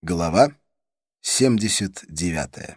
Глава 79.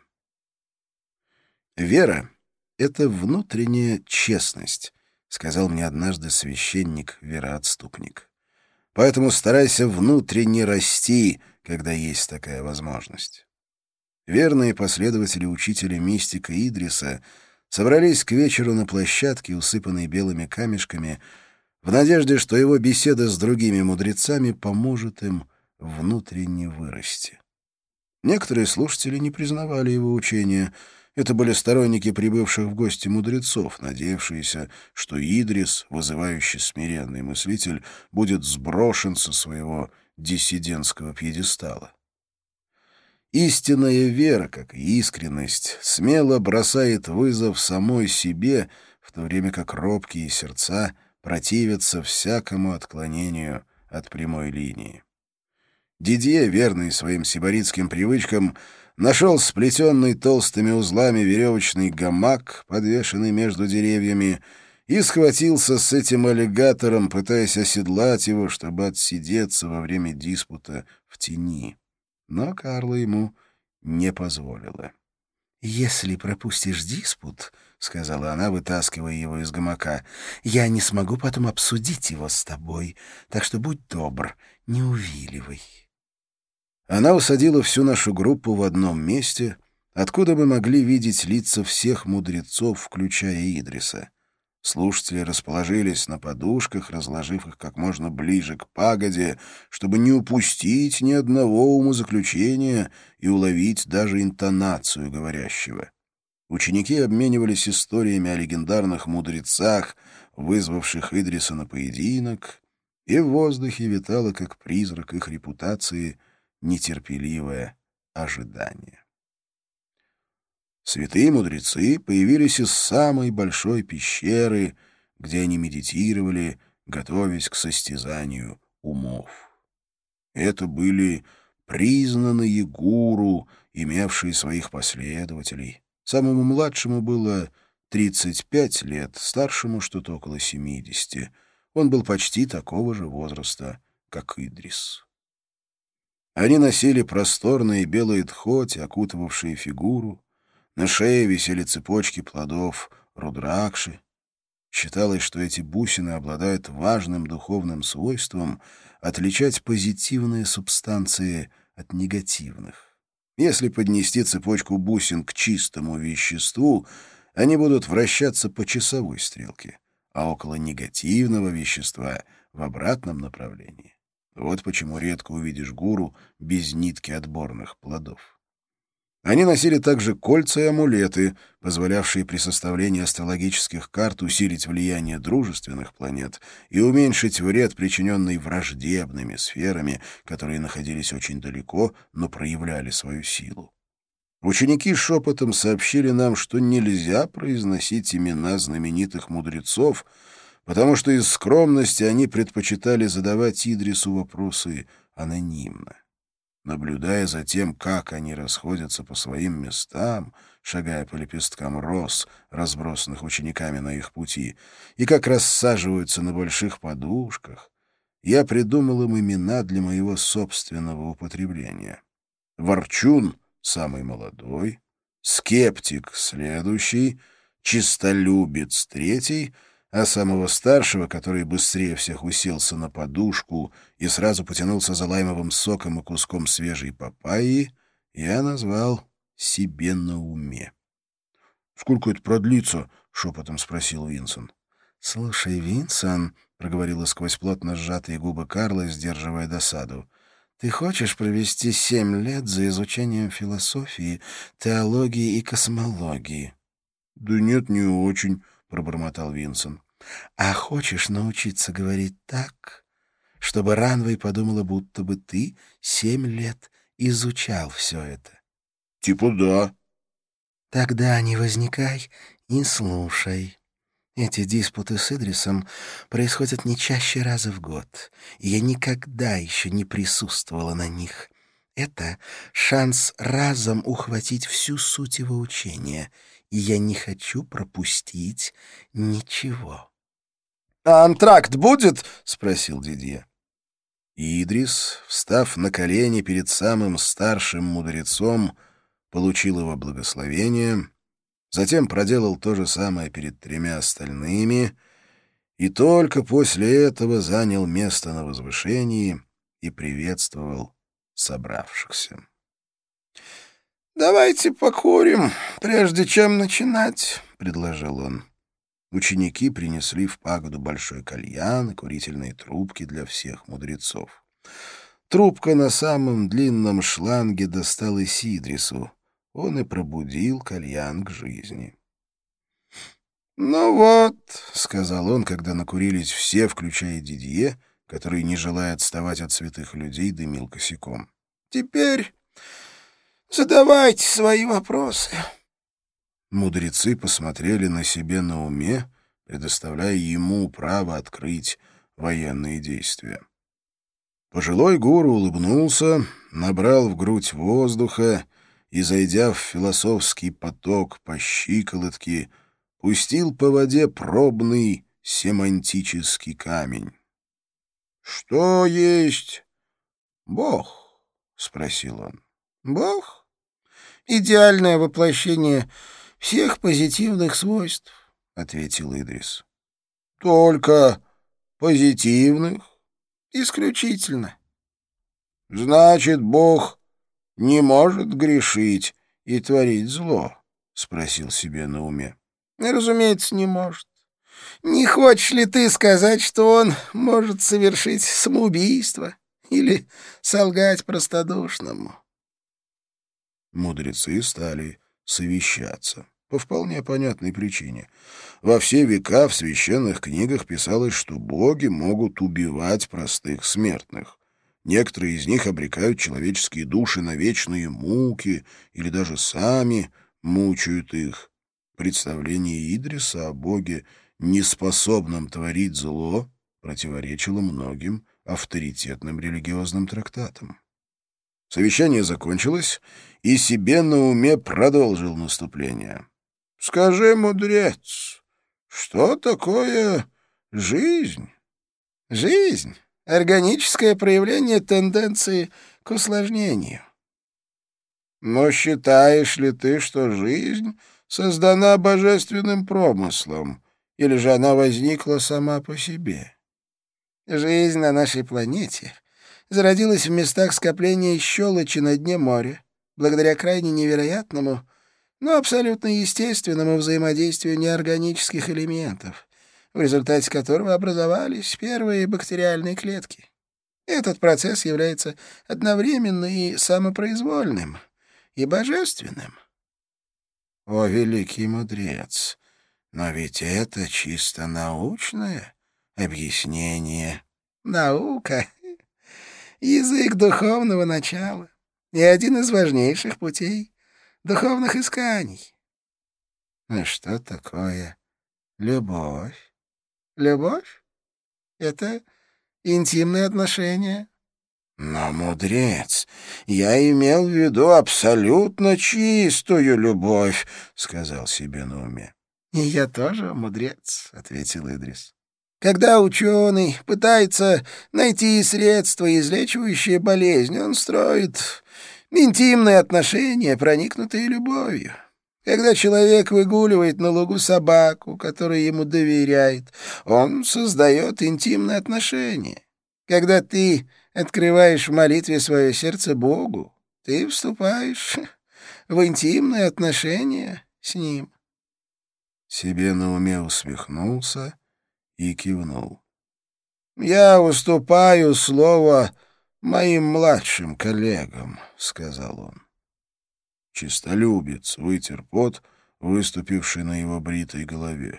«Вера — это внутренняя честность», — сказал мне однажды священник-вероотступник. «Поэтому старайся внутренне расти, когда есть такая возможность». Верные последователи учителя-мистика Идриса собрались к вечеру на площадке, усыпанной белыми камешками, в надежде, что его беседа с другими мудрецами поможет им внутренне вырасти. Некоторые слушатели не признавали его учения. Это были сторонники прибывших в гости мудрецов, надеявшиеся, что Идрис, вызывающий смиренный мыслитель, будет сброшен со своего диссидентского пьедестала. Истинная вера, как и искренность, смело бросает вызов самой себе, в то время как робкие сердца противятся всякому отклонению от прямой линии. Дидье, верный своим сибаритским привычкам, нашел сплетенный толстыми узлами веревочный гамак, подвешенный между деревьями, и схватился с этим аллигатором, пытаясь оседлать его, чтобы отсидеться во время диспута в тени. Но Карла ему не позволила. «Если пропустишь диспут, — сказала она, вытаскивая его из гамака, — я не смогу потом обсудить его с тобой, так что будь добр, не увиливай». Она усадила всю нашу группу в одном месте, откуда мы могли видеть лица всех мудрецов, включая Идриса. Слушатели расположились на подушках, разложив их как можно ближе к пагоде, чтобы не упустить ни одного умозаключения и уловить даже интонацию говорящего. Ученики обменивались историями о легендарных мудрецах, вызвавших Идриса на поединок, и в воздухе витало, как призрак их репутации, нетерпеливое ожидание. Святые мудрецы появились из самой большой пещеры, где они медитировали, готовясь к состязанию умов. Это были признанные гуру, имевшие своих последователей. Самому младшему было 35 лет, старшему что-то около 70. Он был почти такого же возраста, как Идрис. Они носили просторные белые тхоти, окутывавшие фигуру. На шее висели цепочки плодов рудракши. Считалось, что эти бусины обладают важным духовным свойством отличать позитивные субстанции от негативных. Если поднести цепочку бусин к чистому веществу, они будут вращаться по часовой стрелке, а около негативного вещества — в обратном направлении. Вот почему редко увидишь гуру без нитки отборных плодов. Они носили также кольца и амулеты, позволявшие при составлении астрологических карт усилить влияние дружественных планет и уменьшить вред, причиненный враждебными сферами, которые находились очень далеко, но проявляли свою силу. Ученики шепотом сообщили нам, что нельзя произносить имена знаменитых мудрецов, потому что из скромности они предпочитали задавать Идрису вопросы анонимно. Наблюдая за тем, как они расходятся по своим местам, шагая по лепесткам роз, разбросанных учениками на их пути, и как рассаживаются на больших подушках, я придумал им имена для моего собственного употребления. Ворчун — самый молодой, Скептик — следующий, Чистолюбец — третий, а самого старшего, который быстрее всех уселся на подушку и сразу потянулся за лаймовым соком и куском свежей папайи, я назвал себе на уме. — Сколько это продлится? — шепотом спросил Винсон. — Слушай, Винсон, — проговорила сквозь плотно сжатые губы Карла, сдерживая досаду, — ты хочешь провести 7 лет за изучением философии, теологии и космологии? — Да нет, не очень, — пробормотал Винсон. А хочешь научиться говорить так, чтобы Ранвей подумала, будто бы ты 7 лет изучал все это? — Типа да. — Тогда не возникай и слушай. Эти диспуты с Идрисом происходят не чаще раза в год, и я никогда еще не присутствовала на них. Это шанс разом ухватить всю суть его учения, и я не хочу пропустить ничего. — А антракт будет? — спросил Дидье. Идрис, встав на колени перед самым старшим мудрецом, получил его благословение, затем проделал то же самое перед 3 остальными и только после этого занял место на возвышении и приветствовал собравшихся. «Давайте покурим, прежде чем начинать», — предложил он. Ученики принесли в пагоду большой кальян и курительные трубки для всех мудрецов. Трубка на самом длинном шланге досталась Идрису. Он и пробудил кальян к жизни. «Ну вот», — сказал он, когда накурились все, включая Дидье, который, не желая отставать от святых людей, дымил косяком. «Теперь задавайте свои вопросы». Мудрецы посмотрели на себе на уме, предоставляя ему право открыть военные действия. Пожилой гуру улыбнулся, набрал в грудь воздуха и, зайдя в философский поток по щиколотке, пустил по воде пробный семантический камень. «Что есть Бог?» — спросил он. «Бог — идеальное воплощение всех позитивных свойств», — ответил Идрис. «Только позитивных? Исключительно. Значит, Бог не может грешить и творить зло?» — спросил себе на уме. «Разумеется, не может. Не хочешь ли ты сказать, что он может совершить самоубийство или солгать простодушному?» Мудрецы стали совещаться. По вполне понятной причине. Во все века в священных книгах писалось, что боги могут убивать простых смертных. Некоторые из них обрекают человеческие души на вечные муки или даже сами мучают их. Представление Идриса о боге, неспособном творить зло, противоречило многим авторитетным религиозным трактатам. Совещание закончилось, и себе на уме продолжил наступление. «Скажи, мудрец, что такое жизнь?» «Жизнь — органическое проявление тенденции к усложнению». «Но считаешь ли ты, что жизнь создана божественным промыслом, или же она возникла сама по себе?» «Жизнь на нашей планете зародилась в местах скопления щелочи на дне моря, благодаря крайне невероятному, но абсолютно естественному взаимодействию неорганических элементов, в результате которого образовались первые бактериальные клетки. Этот процесс является одновременно и самопроизвольным, и божественным». «О, великий мудрец! Но ведь это чисто научное объяснение». «Наука — язык духовного начала и один из важнейших путей духовных исканий». «А что такое любовь?» «Любовь — это интимные отношения». «Но, мудрец, я имел в виду абсолютно чистую любовь», — сказал себе на уме. «И я тоже мудрец», — ответил Идрис. «Когда ученый пытается найти средства, излечивающие болезнь, он строит интимные отношения, проникнутые любовью. Когда человек выгуливает на лугу собаку, которая ему доверяет, он создает интимные отношения. Когда ты открываешь в молитве свое сердце Богу, ты вступаешь в интимные отношения с Ним». Себе на уме усмехнулся и кивнул. «Я уступаю слово моим младшим коллегам», — сказал он. Чистолюбец вытер пот, выступивший на его бритой голове.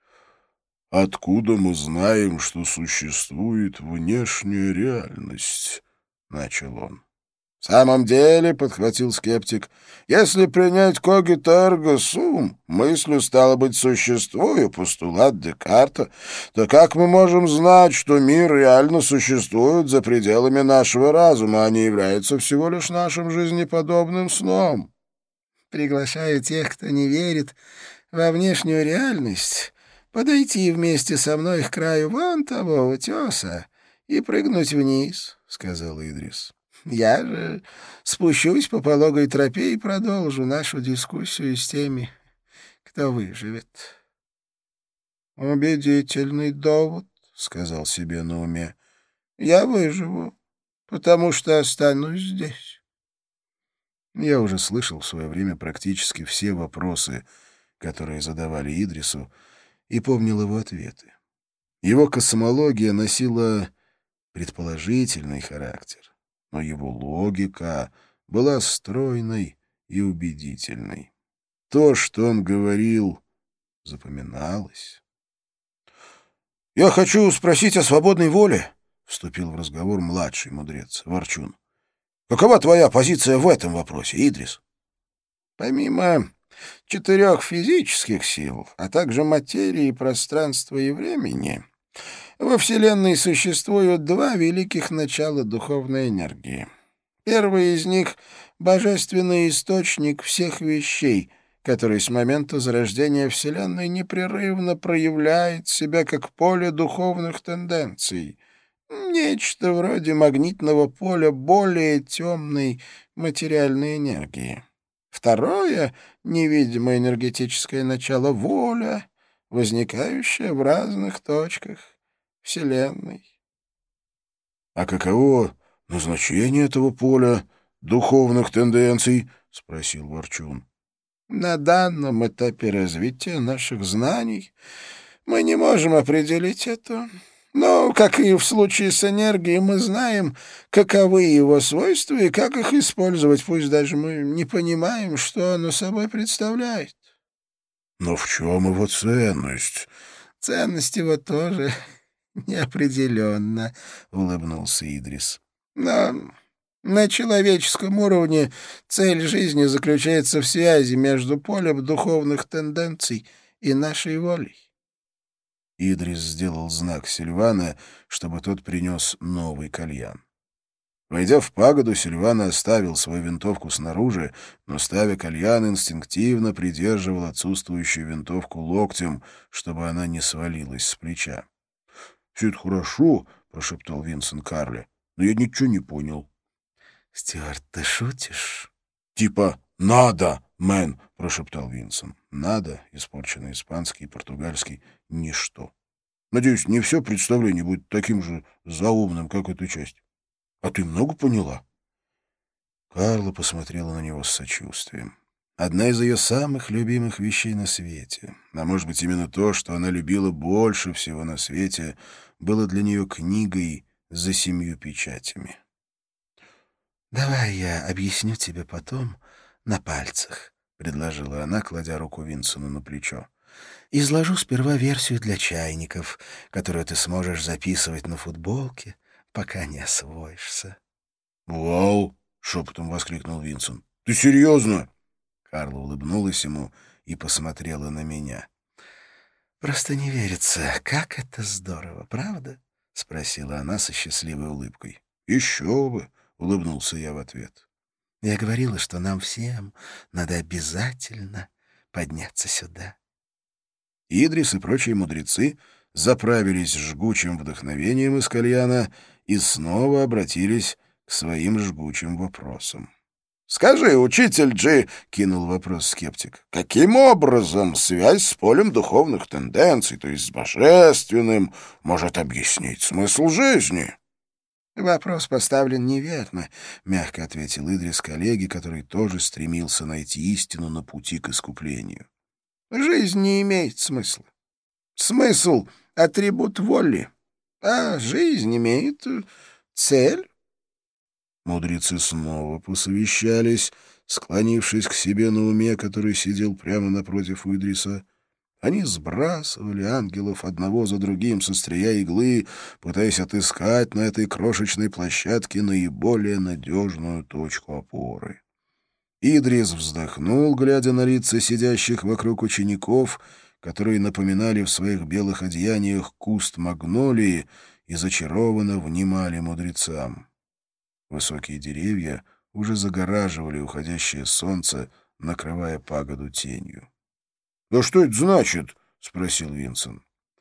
«Откуда мы знаем, что существует внешняя реальность?» — начал он. «В самом деле, — подхватил скептик, — если принять когито эрго сум, мыслью, стало быть, существую, постулат Декарта, то как мы можем знать, что мир реально существует за пределами нашего разума, а не является всего лишь нашим жизнеподобным сном?» «Приглашаю тех, кто не верит во внешнюю реальность, подойти вместе со мной к краю вон того утеса и прыгнуть вниз, — сказал Идрис. Я же спущусь по пологой тропе и продолжу нашу дискуссию с теми, кто выживет. — Убедительный довод, — сказал себе на уме. — Я выживу, потому что останусь здесь. Я уже слышал в свое время практически все вопросы, которые задавали Идрису, и помнил его ответы. Его космология носила предположительный характер, но его логика была стройной и убедительной. То, что он говорил, запоминалось. «Я хочу спросить о свободной воле», — вступил в разговор младший мудрец, Ворчун. «Какова твоя позиция в этом вопросе, Идрис?» «Помимо 4 физических сил, а также материи, пространства и времени, во Вселенной существуют 2 великих начала духовной энергии. Первый из них — божественный источник всех вещей, который с момента зарождения Вселенной непрерывно проявляет себя как поле духовных тенденций, нечто вроде магнитного поля более темной материальной энергии. Второе невидимое энергетическое начало — воля, возникающая в разных точках Вселенной. — А каково назначение этого поля духовных тенденций? — спросил Ворчун. — На данном этапе развития наших знаний мы не можем определить это. Но, как и в случае с энергией, мы знаем, каковы его свойства и как их использовать, пусть даже мы не понимаем, что оно собой представляет. — Но в чем его ценность? — Ценность его тоже неопределенна, — улыбнулся Идрис. — Но на человеческом уровне цель жизни заключается в связи между полем духовных тенденций и нашей волей. Идрис сделал знак Сильвана, чтобы тот принес новый кальян. Войдя в пагоду, Сильвана оставил свою винтовку снаружи, но, ставя кальян, инстинктивно придерживал отсутствующую винтовку локтем, чтобы она не свалилась с плеча. — Все это хорошо, — прошептал Винсент Карли, — но я ничего не понял. — Стюарт, ты шутишь? — Типа «надо, мэн», — прошептал Винсент. «Надо», испорченный испанский и португальский, ничто. Надеюсь, не все представление будет таким же заумным, как эта часть. А ты много поняла? Карла посмотрела на него с сочувствием. Одна из ее самых любимых вещей на свете, а может быть именно то, что она любила больше всего на свете, было для нее книгой за 7 печатями. «Давай я объясню тебе потом на пальцах», — предложила она, кладя руку Винсену на плечо. «Изложу сперва версию для чайников, которую ты сможешь записывать на футболке, пока не освоишься». «Вау!» — шепотом воскликнул Винсент. «Ты серьезно?» Карла улыбнулась ему и посмотрела на меня. «Просто не верится, как это здорово, правда?» — спросила она со счастливой улыбкой. «Еще бы!» — улыбнулся я в ответ. «Я говорила, что нам всем надо обязательно подняться сюда». Идрис и прочие мудрецы заправились жгучим вдохновением из кальяна и снова обратились к своим жгучим вопросам. «Скажи, учитель Джи, — кинул вопрос скептик, — каким образом связь с полем духовных тенденций, то есть с божественным, может объяснить смысл жизни?» «Вопрос поставлен неверно», — мягко ответил Идрис коллеге, который тоже стремился найти истину на пути к искуплению. «Жизнь не имеет смысла. Смысл — атрибут воли, а жизнь имеет цель». Мудрецы снова посовещались, склонившись к себе на уме, который сидел прямо напротив Идриса. Они сбрасывали ангелов одного за другим со острия иглы, пытаясь отыскать на этой крошечной площадке наиболее надежную точку опоры. Идрис вздохнул, глядя на лица сидящих вокруг учеников, которые напоминали в своих белых одеяниях куст магнолии и зачарованно внимали мудрецам. Высокие деревья уже загораживали уходящее солнце, накрывая пагоду тенью. — А что это значит? — спросил Винсент.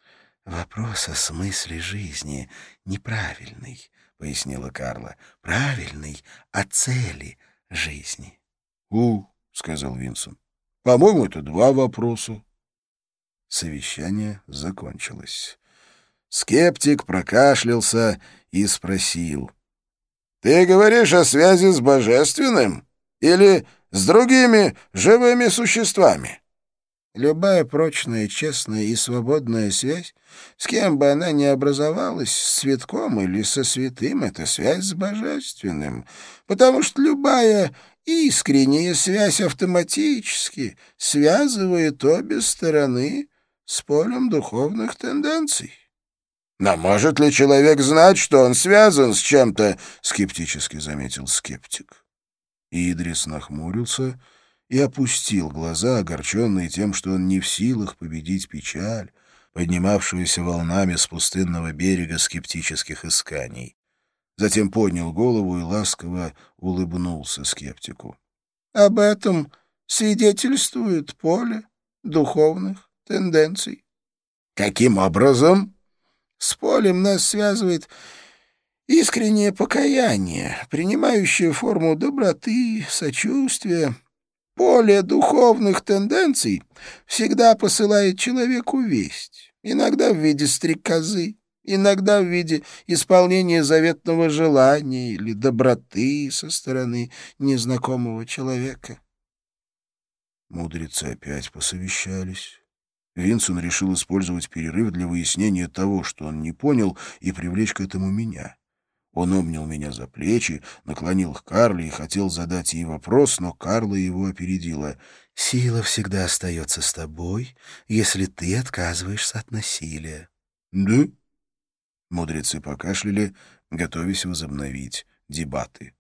«Вопрос о смысле жизни неправильный», — пояснила Карла. «Правильный о цели жизни». — сказал Винсент. — По-моему, это два вопроса. Совещание закончилось. Скептик прокашлялся и спросил. — Ты говоришь о связи с божественным или с другими живыми существами? Любая прочная, честная и свободная связь, с кем бы она ни образовалась, с святком или со святым, — это связь с божественным, потому что любая искренняя связь автоматически связывает обе стороны с полем духовных тенденций. «Но может ли человек знать, что он связан с чем-то?» — скептически заметил скептик. Идрис нахмурился и опустил глаза, огорченные тем, что он не в силах победить печаль, поднимавшуюся волнами с пустынного берега скептических исканий. Затем поднял голову и ласково улыбнулся скептику. «Об этом свидетельствует поле духовных тенденций». «Каким образом?» «С полем нас связывает искреннее покаяние, принимающее форму доброты, сочувствия. Поле духовных тенденций всегда посылает человеку весть, иногда в виде стрекозы, иногда в виде исполнения заветного желания или доброты со стороны незнакомого человека». Мудрецы опять посовещались. Винсон решил использовать перерыв для выяснения того, что он не понял, и привлечь к этому меня. Он обнял меня за плечи, наклонил к Карле и хотел задать ей вопрос, но Карла его опередила. «Сила всегда остается с тобой, если ты отказываешься от насилия». «Да?» Мудрецы покашляли, готовясь возобновить дебаты.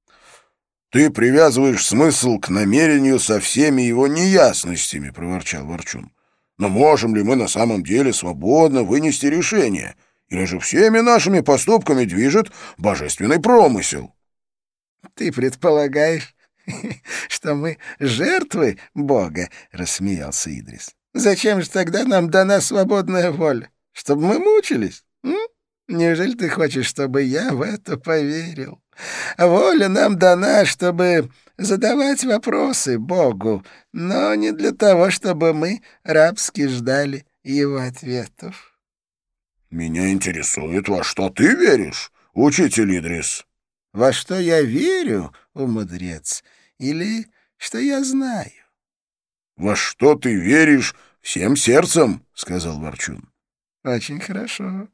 «Ты привязываешь смысл к намерению со всеми его неясностями», — проворчал Ворчун. «Но можем ли мы на самом деле свободно вынести решение? Или же всеми нашими поступками движет божественный промысел?» «Ты предполагаешь, что мы жертвы Бога?» — рассмеялся Идрис. «Зачем же тогда нам дана свободная воля? Чтобы мы мучились? Неужели ты хочешь, чтобы я в это поверил? Воля нам дана, чтобы задавать вопросы Богу, но не для того, чтобы мы рабски ждали его ответов». «Меня интересует, во что ты веришь, учитель Идрис?» «Во что я верю, о мудрец, или что я знаю?» «Во что ты веришь всем сердцем?» — сказал Ворчун. «Очень хорошо.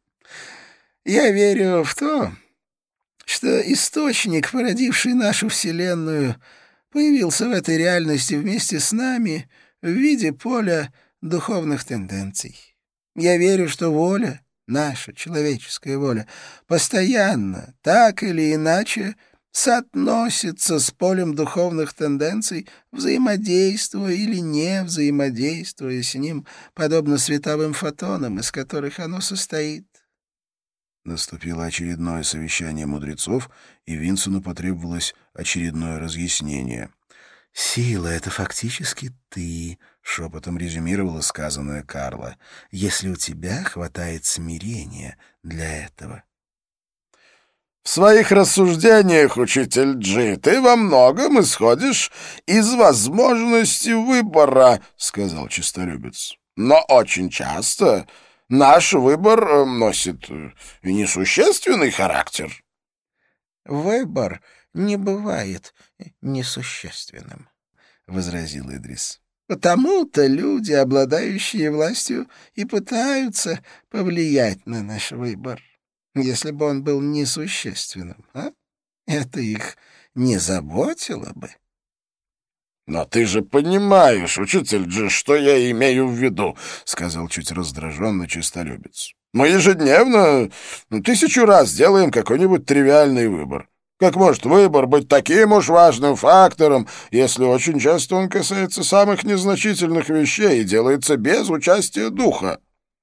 Я верю в то, что источник, породивший нашу Вселенную, появился в этой реальности вместе с нами в виде поля духовных тенденций. Я верю, что воля, наша человеческая воля, постоянно, так или иначе, соотносится с полем духовных тенденций, взаимодействуя или не взаимодействуя с ним, подобно световым фотонам, из которых оно состоит». Наступило очередное совещание мудрецов, и Винсену потребовалось очередное разъяснение. «Сила — это фактически ты», — шепотом резюмировала сказанное Карла, «если у тебя хватает смирения для этого». «В своих рассуждениях, учитель Джи, ты во многом исходишь из возможности выбора», — сказал честолюбец. «Но очень часто наш выбор носит несущественный характер». «Выбор не бывает несущественным», — возразил Идрис. «Потому-то люди, обладающие властью, и пытаются повлиять на наш выбор. Если бы он был несущественным, это их не заботило бы». «Но ты же понимаешь, учитель Джи, что я имею в виду», — сказал чуть раздраженно честолюбец. «Мы ежедневно 1000 раз делаем какой-нибудь тривиальный выбор. Как может выбор быть таким уж важным фактором, если очень часто он касается самых незначительных вещей и делается без участия духа?»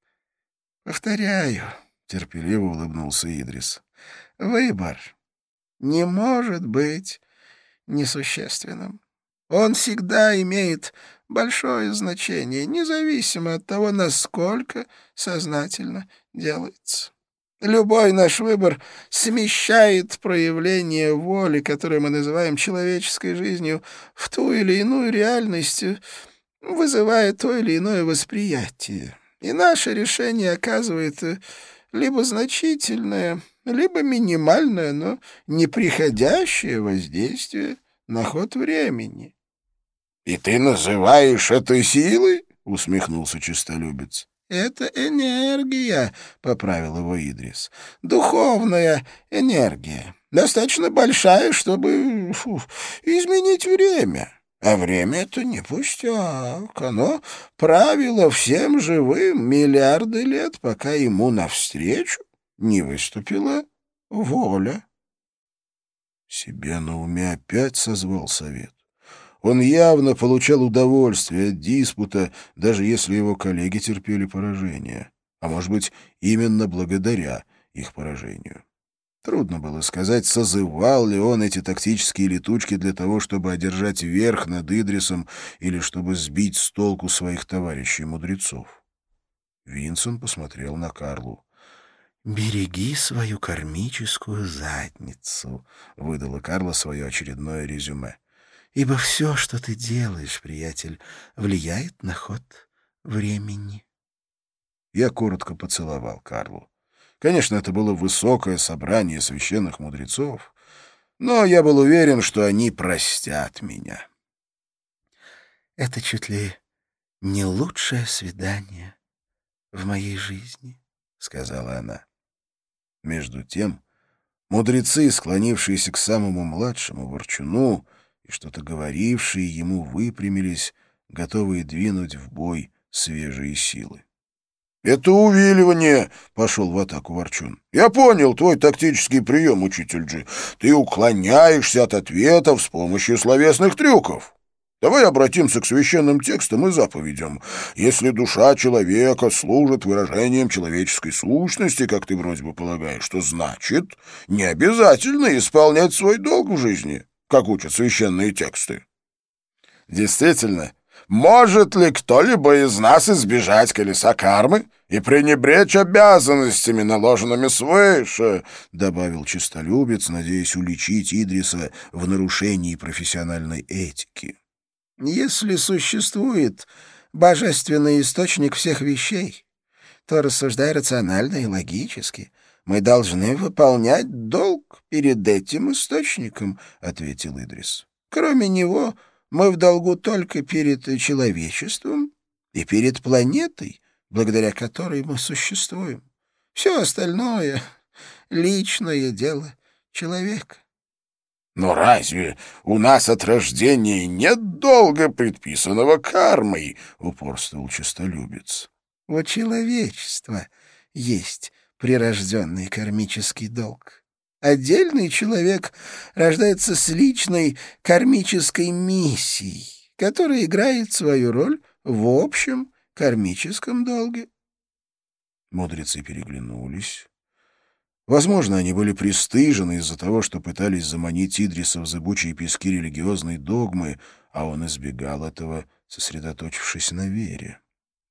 «Повторяю», — терпеливо улыбнулся Идрис, — «выбор не может быть несущественным. Он всегда имеет большое значение, независимо от того, насколько сознательно делается. Любой наш выбор смещает проявление воли, которое мы называем человеческой жизнью, в ту или иную реальность, вызывая то или иное восприятие. И наше решение оказывает либо значительное, либо минимальное, но неприходящее воздействие на ход времени. — И ты называешь это силой? — усмехнулся честолюбец. «Это энергия», — поправил его Идрис. «Духовная энергия. Достаточно большая, чтобы изменить время. А время — это не пустяк. Оно правило всем живым миллиарды лет, пока ему навстречу не выступила воля». Себе на уме опять созвал совет. Он явно получал удовольствие от диспута, даже если его коллеги терпели поражение. А может быть, именно благодаря их поражению. Трудно было сказать, созывал ли он эти тактические летучки для того, чтобы одержать верх над Идрисом или чтобы сбить с толку своих товарищей-мудрецов. Винсон посмотрел на Карлу. «Береги свою кармическую задницу», — выдала Карла свое очередное резюме. «Ибо все, что ты делаешь, приятель, влияет на ход времени». Я коротко поцеловал Карлу. Конечно, это было высокое собрание священных мудрецов, но я был уверен, что они простят меня. «Это чуть ли не лучшее свидание в моей жизни», — сказала она. Между тем мудрецы, склонившиеся к самому младшему ворчуну и что-то говорившие ему, выпрямились, готовые двинуть в бой свежие силы. — Это увиливание, — пошел в атаку ворчун. — Я понял твой тактический прием, учитель Джи. Ты уклоняешься от ответов с помощью словесных трюков. Давай обратимся к священным текстам и заповедям. Если душа человека служит выражением человеческой сущности, как ты вроде бы полагаешь, то значит, не обязательно исполнять свой долг в жизни, как учат священные тексты. Действительно, может ли кто-либо из нас избежать колеса кармы и пренебречь обязанностями, наложенными свыше? — добавил честолюбец, надеясь уличить Идриса в нарушении профессиональной этики. «Если существует божественный источник всех вещей, то, рассуждая рационально и логически, мы должны выполнять долг перед этим источником», — ответил Идрис. «Кроме него мы в долгу только перед человечеством и перед планетой, благодаря которой мы существуем. Все остальное — личное дело человека». Но разве у нас от рождения нет долга, предписанного кармой? — упорствовал честолюбец. — У человечества есть прирожденный кармический долг. Отдельный человек рождается с личной кармической миссией, которая играет свою роль в общем кармическом долге. Мудрецы переглянулись. Возможно, они были пристыжены из-за того, что пытались заманить Идриса в зыбучие пески религиозной догмы, а он избегал этого, сосредоточившись на вере.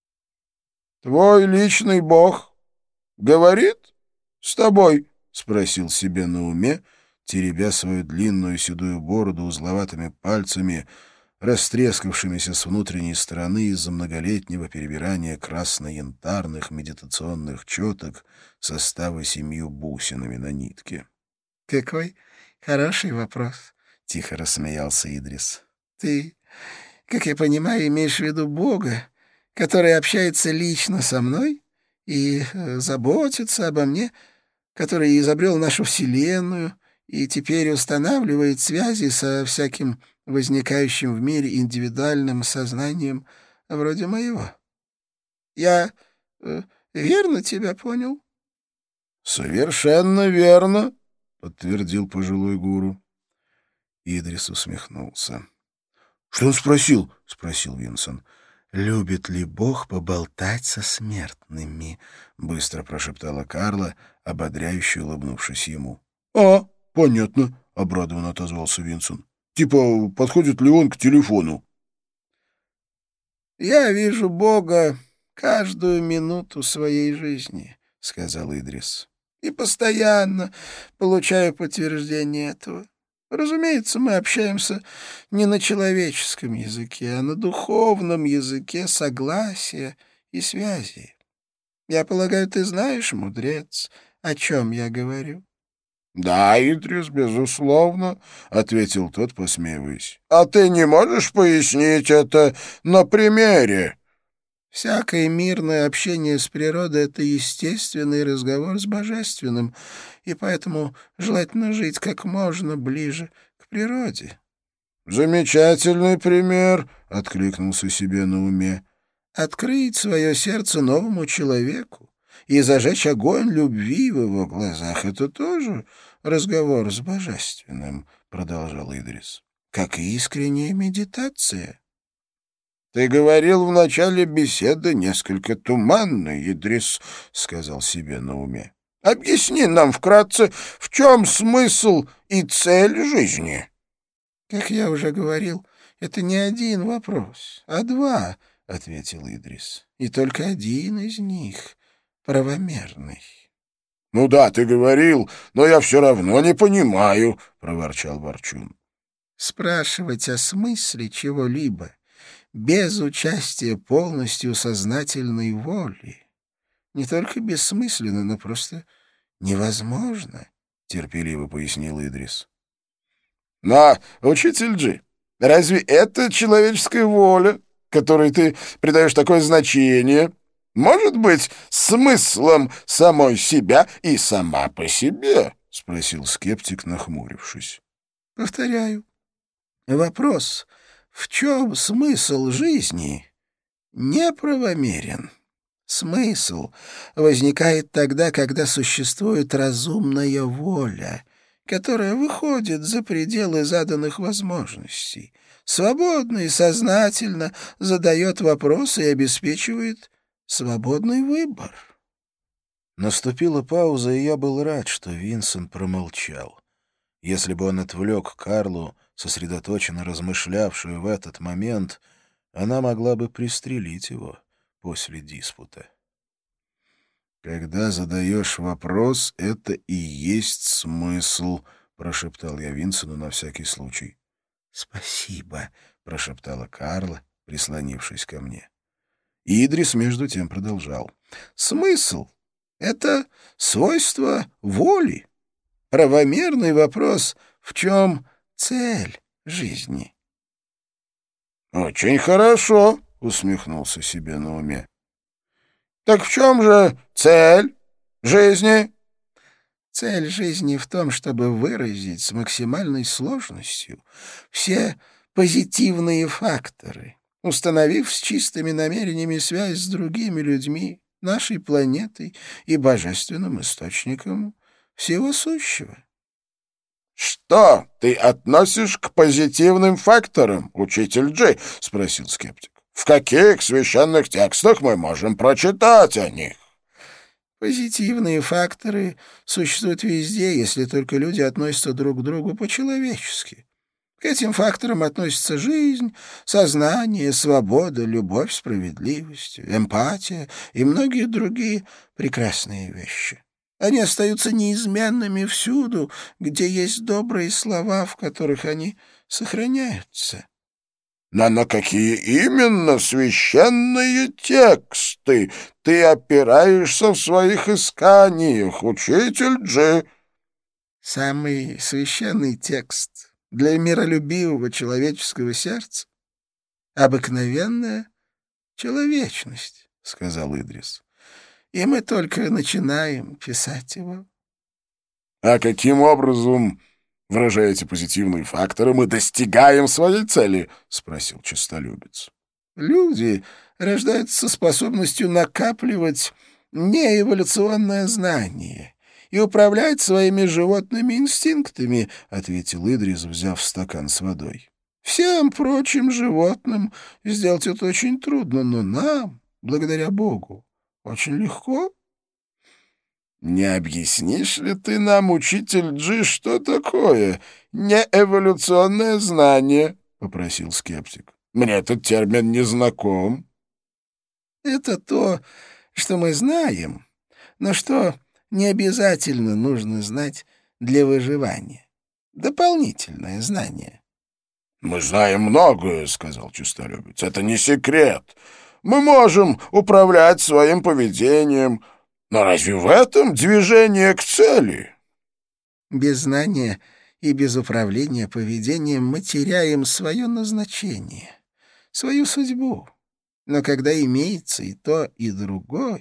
— Твой личный бог говорит с тобой? — спросил себе на уме, теребя свою длинную седую бороду узловатыми пальцами, растрескавшимися с внутренней стороны из-за многолетнего перебирания красно-янтарных медитационных четок состава 7 бусинами на нитке. — Какой хороший вопрос, — тихо рассмеялся Идрис. — Ты, как я понимаю, имеешь в виду Бога, который общается лично со мной и заботится обо мне, который изобрел нашу Вселенную и теперь устанавливает связи со всяким возникающим в мире индивидуальным сознанием вроде моего. Я верно тебя понял? — Совершенно верно, — подтвердил пожилой гуру. Идрис усмехнулся. — Что он спросил? — спросил Винсон. — Любит ли Бог поболтать со смертными? — быстро прошептала Карла, ободряюще улыбнувшись ему. — А, понятно, — обрадованно отозвался Винсон. — Типа, подходит ли он к телефону? «Я вижу Бога каждую минуту своей жизни», — сказал Идрис, «и постоянно получаю подтверждение этого. Разумеется, мы общаемся не на человеческом языке, а на духовном языке согласия и связи. Я полагаю, ты знаешь, мудрец, о чем я говорю?» «Да, Идрис, безусловно», — ответил тот, посмеиваясь. «А ты не можешь пояснить это на примере?» «Всякое мирное общение с природой — это естественный разговор с божественным, и поэтому желательно жить как можно ближе к природе». «Замечательный пример», — откликнулся себе на уме. «Открыть свое сердце новому человеку и зажечь огонь любви в его глазах — это тоже разговор с божественным», — продолжал Идрис, — «как и искренняя медитация». «Ты говорил в начале беседы несколько туманно, Идрис», — сказал себе на уме. «Объясни нам вкратце, в чем смысл и цель жизни?» «Как я уже говорил, это не один вопрос, а два», — ответил Идрис, — «и только один из них правомерный». «Ну да, ты говорил, но я все равно не понимаю», — проворчал Ворчун. Спрашивать о смысле чего-либо без участия полностью сознательной воли не только бессмысленно, но просто невозможно, — терпеливо пояснил Идрис. «Но, учитель Джи, разве это человеческая воля, которой ты придаешь такое значение, может быть смыслом самой себя и сама по себе?» — спросил скептик, нахмурившись. Повторяю, вопрос, в чем смысл жизни, неправомерен. Смысл возникает тогда, когда существует разумная воля, которая выходит за пределы заданных возможностей, свободно и сознательно задает вопросы и обеспечивает свободный выбор. Наступила пауза, и я был рад, что Винсент промолчал. Если бы он отвлек Карлу, сосредоточенно размышлявшую в этот момент, она могла бы пристрелить его после диспута. «Когда задаешь вопрос, это и есть смысл», — прошептал я Винсену на всякий случай. «Спасибо», — прошептала Карла, прислонившись ко мне. И Идрис между тем продолжал. «Смысл — это свойство воли. Правомерный вопрос, в чем цель жизни». «Очень хорошо», — усмехнулся себе на уме. «Так в чем же цель жизни?» Цель жизни в том, чтобы выразить с максимальной сложностью все позитивные факторы, установив с чистыми намерениями связь с другими людьми, нашей планетой и божественным источником всего сущего. «Что ты относишь к позитивным факторам, учитель Джей?» — спросил скептик. «В каких священных текстах мы можем прочитать о них?» Позитивные факторы существуют везде, если только люди относятся друг к другу по-человечески. К этим факторам относятся жизнь, сознание, свобода, любовь, справедливость, эмпатия и многие другие прекрасные вещи. Они остаются неизменными всюду, где есть добрые слова, в которых они сохраняются. «Но на какие именно священные тексты ты опираешься в своих исканиях, учитель Джи?» Самый священный текст для миролюбивого человеческого сердца — обыкновенная человечность, — сказал Идрис. И мы только начинаем писать его. «А каким образом, выражая эти позитивные факторы, мы достигаем своей цели?» — спросил честолюбец. Люди рождаются со способностью накапливать неэволюционное знание и управлять своими животными инстинктами, — ответил Идрис, взяв стакан с водой. Всем прочим животным сделать это очень трудно, но нам, благодаря Богу, очень легко. «Не объяснишь ли ты нам, учитель Джи, что такое неэволюционное знание?» — попросил скептик. «Мне этот термин не знаком». Это то, что мы знаем, но что не обязательно нужно знать для выживания. Дополнительное знание. «Мы знаем многое», — сказал честолюбец. «Это не секрет. Мы можем управлять своим поведением. Но разве в этом движение к цели?» Без знания и без управления поведением мы теряем свое назначение, свою судьбу. Но когда имеется и то, и другое,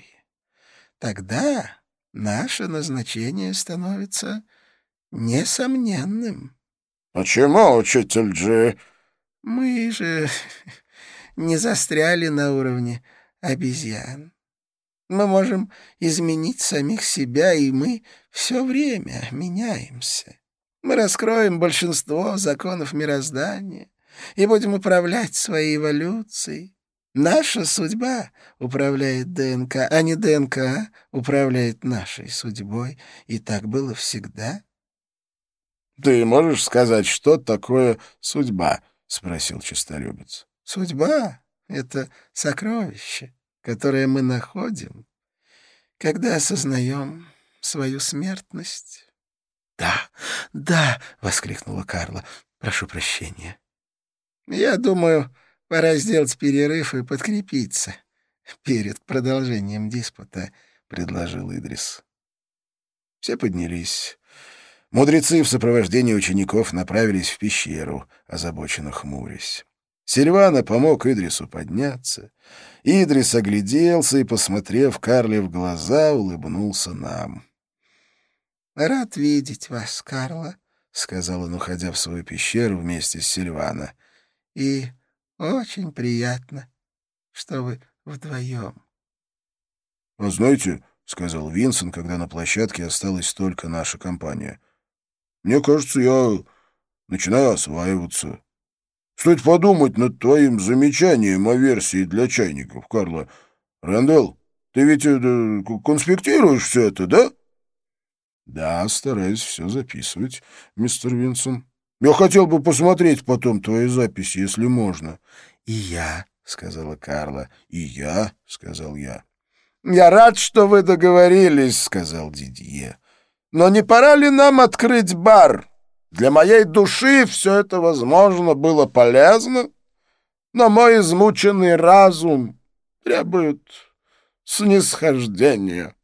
тогда наше назначение становится несомненным. «Почему, учитель Джи?» Мы же не застряли на уровне обезьян. Мы можем изменить самих себя, и мы все время меняемся. Мы раскроем большинство законов мироздания и будем управлять своей эволюцией. Наша судьба управляет ДНК, а не ДНК управляет нашей судьбой. И так было всегда. «Ты можешь сказать, что такое судьба?» — спросил честолюбец. Судьба — это сокровище, которое мы находим, когда осознаем свою смертность. — Да, да! — воскликнула Карла. — Прошу прощения. — Я думаю, пора сделать перерыв и подкрепиться перед продолжением диспута, — предложил Идрис. Все поднялись. Мудрецы в сопровождении учеников направились в пещеру, озабоченно хмурясь. Сильвана помог Идрису подняться. Идрис огляделся и, посмотрев Карле в глаза, улыбнулся нам. — Рад видеть вас, Карла, — сказал он, уходя в свою пещеру вместе с Сильвана. — И очень приятно, что вы вдвоем. — А знаете, — сказал Винсент, когда на площадке осталась только наша компания, — мне кажется, я начинаю осваиваться. Стоит подумать над твоим замечанием о версии для чайников, Карла. Рэндалл, ты ведь конспектируешь все это, да? — Да, стараюсь все записывать, мистер Винсон. Я хотел бы посмотреть потом твои записи, если можно. — И я, — сказала Карла. — И я, — сказал я. — Я рад, что вы договорились, — сказал Дидье. — Но не пора ли нам открыть бар? Для моей души все это, возможно, было полезно, но мой измученный разум требует снисхождения.